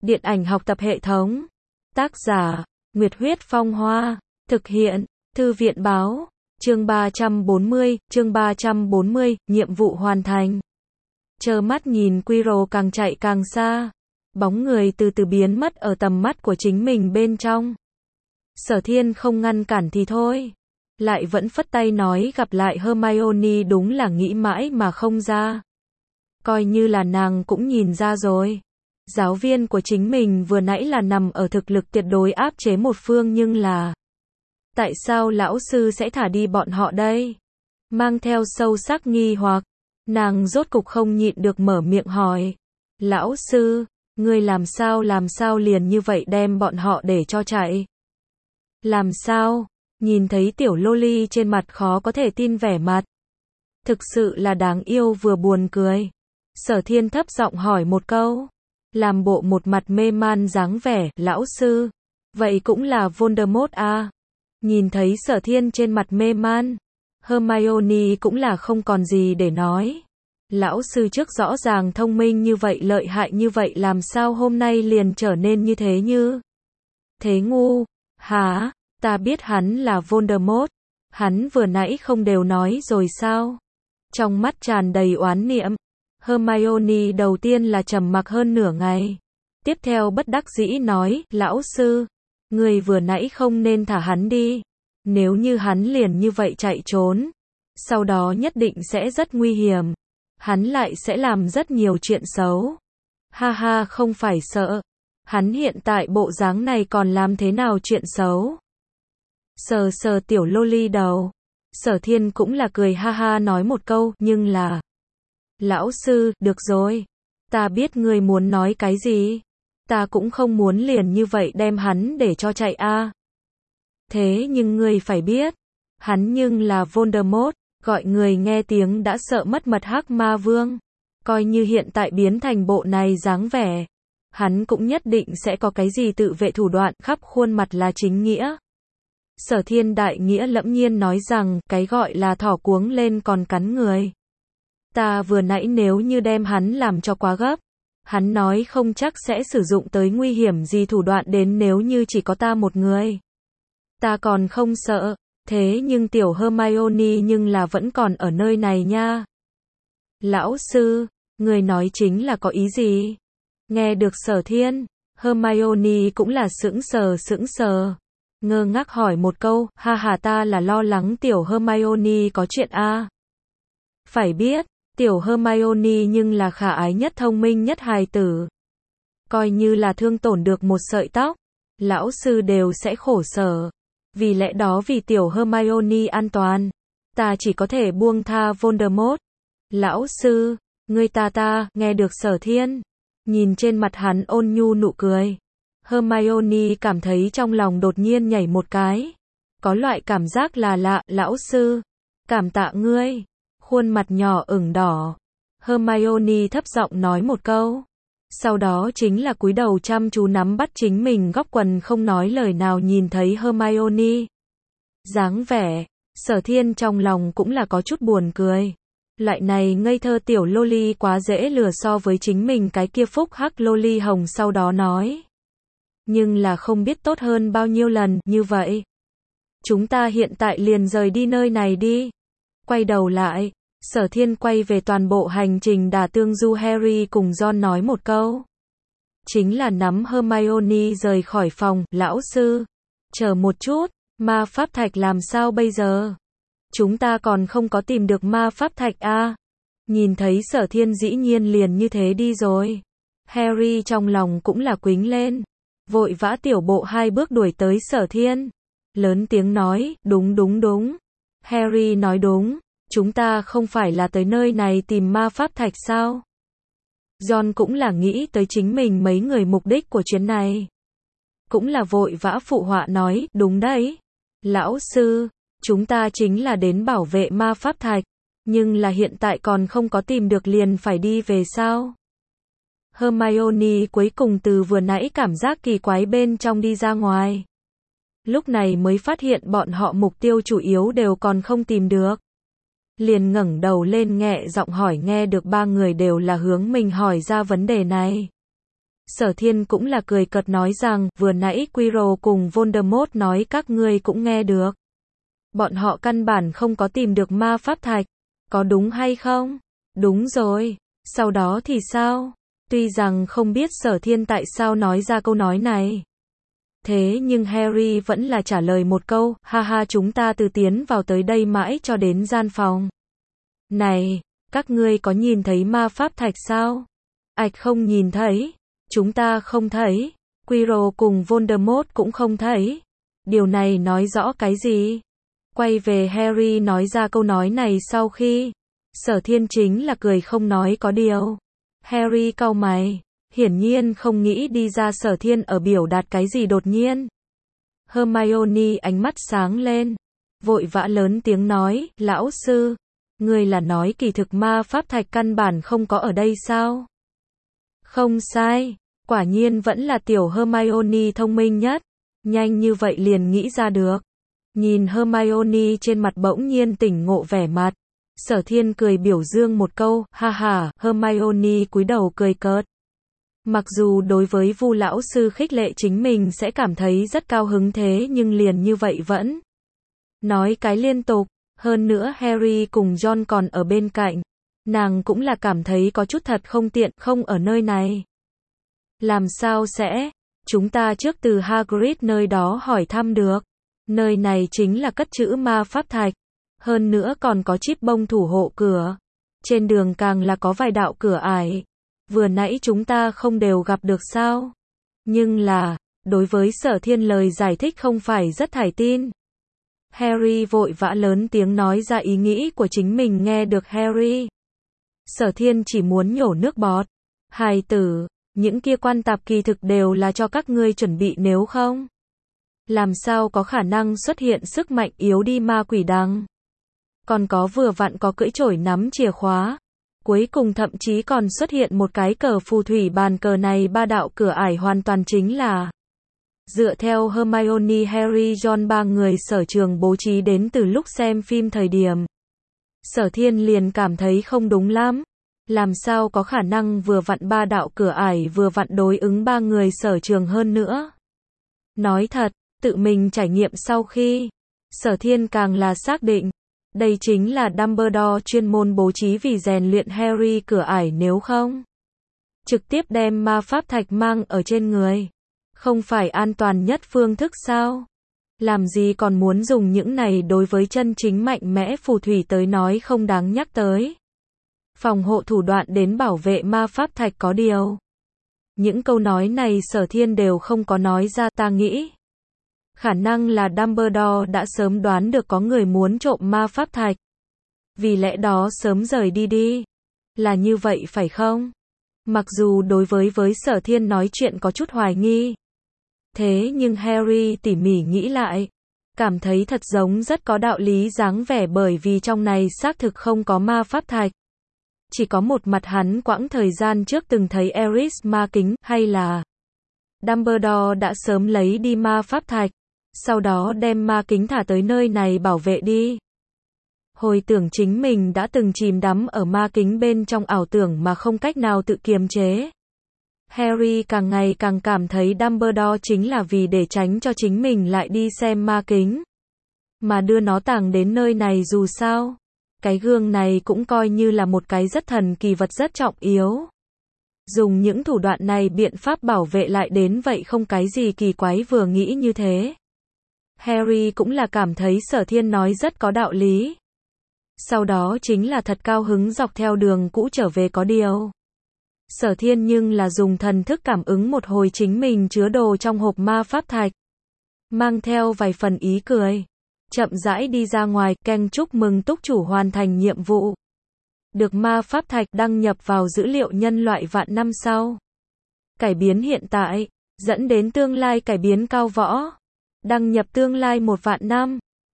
Điện ảnh học tập hệ thống. Tác giả, Nguyệt Huyết Phong Hoa. Thực hiện, Thư viện Báo. Chương 340, nhiệm vụ hoàn thành. Trơ mắt nhìn Quiro càng chạy càng xa. Bóng người từ từ biến mất ở tầm mắt của chính mình bên trong. Sở Thiên không ngăn cản thì thôi. Lại vẫn phất tay nói gặp lại Hermione, đúng là nghĩ mãi mà không ra. Coi như là nàng cũng nhìn ra rồi. Giáo viên của chính mình vừa nãy là nằm ở thực lực tuyệt đối áp chế một phương, nhưng là tại sao lão sư sẽ thả đi bọn họ đây? Mang theo sâu sắc nghi hoặc, nàng rốt cục không nhịn được mở miệng hỏi. Lão sư, ngươi làm sao liền như vậy đem bọn họ để cho chạy? Làm sao? Nhìn thấy tiểu loli trên mặt khó có thể tin vẻ mặt. Thực sự là đáng yêu vừa buồn cười. Sở Thiên thấp giọng hỏi một câu. Làm bộ một mặt mê man dáng vẻ, lão sư. Vậy cũng là Voldemort à? Nhìn thấy Sở Thiên trên mặt mê man, Hermione cũng là không còn gì để nói. Lão sư trước rõ ràng thông minh như vậy, lợi hại như vậy, làm sao hôm nay liền trở nên như thế thế ngu? Hả? Ta biết hắn là Voldemort. Hắn vừa nãy không đều nói rồi sao? Trong mắt tràn đầy oán niệm. Hermione đầu tiên là trầm mặc hơn nửa ngày. Tiếp theo bất đắc dĩ nói, lão sư, người vừa nãy không nên thả hắn đi. Nếu như hắn liền như vậy chạy trốn, sau đó nhất định sẽ rất nguy hiểm. Hắn lại sẽ làm rất nhiều chuyện xấu. Ha ha, không phải sợ. Hắn hiện tại bộ dáng này còn làm thế nào chuyện xấu? Sờ sờ tiểu loli đầu. Sở Thiên cũng là cười ha ha nói một câu, nhưng là lão sư, được rồi. Ta biết ngươi muốn nói cái gì. Ta cũng không muốn liền như vậy đem hắn để cho chạy a. Thế nhưng ngươi phải biết, hắn nhưng là Voldemort, gọi người nghe tiếng đã sợ mất mật Hắc Ma Vương. Coi như hiện tại biến thành bộ này dáng vẻ, hắn cũng nhất định sẽ có cái gì tự vệ thủ đoạn, khắp khuôn mặt là chính nghĩa. Sở Thiên đại nghĩa lẫm nhiên nói rằng, cái gọi là thỏ cuống lên còn cắn người. Ta vừa nãy nếu như đem hắn làm cho quá gấp, hắn nói không chắc sẽ sử dụng tới nguy hiểm gì thủ đoạn đến, nếu như chỉ có ta một người. Ta còn không sợ, thế nhưng tiểu Hermione nhưng là vẫn còn ở nơi này nha. Lão sư, người nói chính là có ý gì? Nghe được Sở Thiên, Hermione cũng là sững sờ. Ngơ ngác hỏi một câu, ha ha, ta là lo lắng tiểu Hermione có chuyện a. Phải biết, tiểu Hermione nhưng là khả ái nhất, thông minh nhất hài tử. Coi như là thương tổn được một sợi tóc, lão sư đều sẽ khổ sở. Vì lẽ đó vì tiểu Hermione an toàn, ta chỉ có thể buông tha Voldemort. Lão sư, ngươi ta, nghe được Sở Thiên. Nhìn trên mặt hắn ôn nhu nụ cười. Hermione cảm thấy trong lòng đột nhiên nhảy một cái. Có loại cảm giác là lạ, lão sư. Cảm tạ ngươi. Khuôn mặt nhỏ ửng đỏ. Hermione thấp giọng nói một câu. Sau đó chính là cúi đầu chăm chú nắm bắt chính mình góc quần, không nói lời nào. Nhìn thấy Hermione dáng vẻ, Sở Thiên trong lòng cũng là có chút buồn cười. Loại này ngây thơ tiểu loli quá dễ lừa so với chính mình cái kia phúc hắc loli hồng. Sau đó nói, nhưng là không biết tốt hơn bao nhiêu lần, như vậy chúng ta hiện tại liền rời đi nơi này đi. Quay đầu lại, Sở Thiên quay về toàn bộ hành trình đả tương du Harry cùng Ron nói một câu. Chính là nắm Hermione rời khỏi phòng, lão sư, chờ một chút, ma pháp thạch làm sao bây giờ? Chúng ta còn không có tìm được ma pháp thạch a. Nhìn thấy Sở Thiên dĩ nhiên liền như thế đi rồi. Harry trong lòng cũng là quính lên. Vội vã tiểu bộ 2 bước đuổi tới Sở Thiên. Lớn tiếng nói, đúng. Harry nói đúng. Chúng ta không phải là tới nơi này tìm ma pháp thạch sao? Ron cũng là nghĩ tới chính mình mấy người mục đích của chuyến này. Cũng là vội vã phụ họa nói, đúng đấy. Lão sư, chúng ta chính là đến bảo vệ ma pháp thạch. Nhưng là hiện tại còn không có tìm được liền phải đi về sao? Hermione cuối cùng từ vừa nãy cảm giác kỳ quái bên trong đi ra ngoài. Lúc này mới phát hiện bọn họ mục tiêu chủ yếu đều còn không tìm được. Liền ngẩng đầu lên nhẹ giọng hỏi, nghe được 3 người đều là hướng mình hỏi ra vấn đề này. Sở Thiên cũng là cười cợt nói rằng, vừa nãy Quirrell cùng Voldemort nói các ngươi cũng nghe được. Bọn họ căn bản không có tìm được ma pháp thạch. Có đúng hay không? Đúng rồi. Sau đó thì sao? Tuy rằng không biết Sở Thiên tại sao nói ra câu nói này. Thế nhưng Harry vẫn là trả lời một câu, ha ha, chúng ta từ tiến vào tới đây mãi cho đến gian phòng. Này, các ngươi có nhìn thấy ma pháp thạch sao? Ạch không nhìn thấy. Chúng ta không thấy. Quirrell cùng Voldemort cũng không thấy. Điều này nói rõ cái gì? Quay về Harry nói ra câu nói này sau khi Sở Thiên chính là cười không nói có điều. Harry cau mày, hiển nhiên không nghĩ đi ra Sở Thiên ở biểu đạt cái gì đột nhiên. Hermione ánh mắt sáng lên, vội vã lớn tiếng nói, lão sư, người là nói kỳ thực ma pháp thạch căn bản không có ở đây sao? Không sai, quả nhiên vẫn là tiểu Hermione thông minh nhất, nhanh như vậy liền nghĩ ra được. Nhìn Hermione trên mặt bỗng nhiên tỉnh ngộ vẻ mặt, Sở Thiên cười biểu dương một câu, ha ha, Hermione cúi đầu cười cợt. Mặc dù đối với Vu lão sư khích lệ chính mình sẽ cảm thấy rất cao hứng thế nhưng liền như vậy vẫn nói cái liên tục, hơn nữa Harry cùng John còn ở bên cạnh, nàng cũng là cảm thấy có chút thật không tiện, không ở nơi này. Làm sao sẽ, chúng ta trước từ Hagrid nơi đó hỏi thăm được, nơi này chính là cất trữ ma pháp thạch, hơn nữa còn có chip bông thủ hộ cửa, trên đường càng là có vài đạo cửa ải. Vừa nãy chúng ta không đều gặp được sao? Nhưng là, đối với Sở Thiên lời giải thích không phải rất thải tin. Harry vội vã lớn tiếng nói ra ý nghĩ của chính mình nghe được Harry. Sở Thiên chỉ muốn nhổ nước bọt. Hài tử, những kia quan tạp kỳ thực đều là cho các ngươi chuẩn bị nếu không. Làm sao có khả năng xuất hiện sức mạnh yếu đi ma quỷ đằng. Còn có vừa vặn có cưỡi chổi nắm chìa khóa. Cuối cùng thậm chí còn xuất hiện một cái cờ phù thủy, bàn cờ này ba đạo cửa ải hoàn toàn chính là dựa theo Hermione, Harry, John ba người sở trường bố trí đến từ lúc xem phim thời điểm. Sở Thiên liền cảm thấy không đúng lắm. Làm sao có khả năng vừa vặn ba đạo cửa ải vừa vặn đối ứng ba người sở trường hơn nữa. Nói thật, tự mình trải nghiệm sau khi, Sở Thiên càng là xác định. Đây chính là Dumbledore chuyên môn bố trí vì rèn luyện Harry cửa ải nếu không. Trực tiếp đem ma pháp thạch mang ở trên người. Không phải an toàn nhất phương thức sao? Làm gì còn muốn dùng những này đối với chân chính mạnh mẽ phù thủy tới nói không đáng nhắc tới. Phòng hộ thủ đoạn đến bảo vệ ma pháp thạch có điều. Những câu nói này Sở Thiên đều không có nói ra, ta nghĩ. Khả năng là Dumbledore đã sớm đoán được có người muốn trộm ma pháp thạch. Vì lẽ đó sớm rời đi. Là như vậy phải không? Mặc dù đối với Sở Thiên nói chuyện có chút hoài nghi. Thế nhưng Harry tỉ mỉ nghĩ lại. Cảm thấy thật giống rất có đạo lý dáng vẻ, bởi vì trong này xác thực không có ma pháp thạch. Chỉ có một mặt hắn quãng thời gian trước từng thấy Eris ma kính, hay là Dumbledore đã sớm lấy đi ma pháp thạch. Sau đó đem ma kính thả tới nơi này bảo vệ đi. Hồi tưởng chính mình đã từng chìm đắm ở ma kính bên trong ảo tưởng mà không cách nào tự kiềm chế. Harry càng ngày càng cảm thấy Dumbledore chính là vì để tránh cho chính mình lại đi xem ma kính. Mà đưa nó tàng đến nơi này, dù sao. Cái gương này cũng coi như là một cái rất thần kỳ vật rất trọng yếu. Dùng những thủ đoạn này biện pháp bảo vệ lại đến vậy không cái gì kỳ quái, vừa nghĩ như thế. Harry cũng là cảm thấy Sở Thiên nói rất có đạo lý. Sau đó chính là thật cao hứng dọc theo đường cũ trở về, có điều. Sở Thiên nhưng là dùng thần thức cảm ứng một hồi chính mình chứa đồ trong hộp ma pháp thạch. Mang theo vài phần ý cười. Chậm rãi đi ra ngoài, keng chúc mừng túc chủ hoàn thành nhiệm vụ. Được ma pháp thạch đăng nhập vào dữ liệu nhân loại vạn năm sau. Cải biến hiện tại, dẫn đến tương lai cải biến cao võ. Đăng nhập tương lai 1 vạn năm.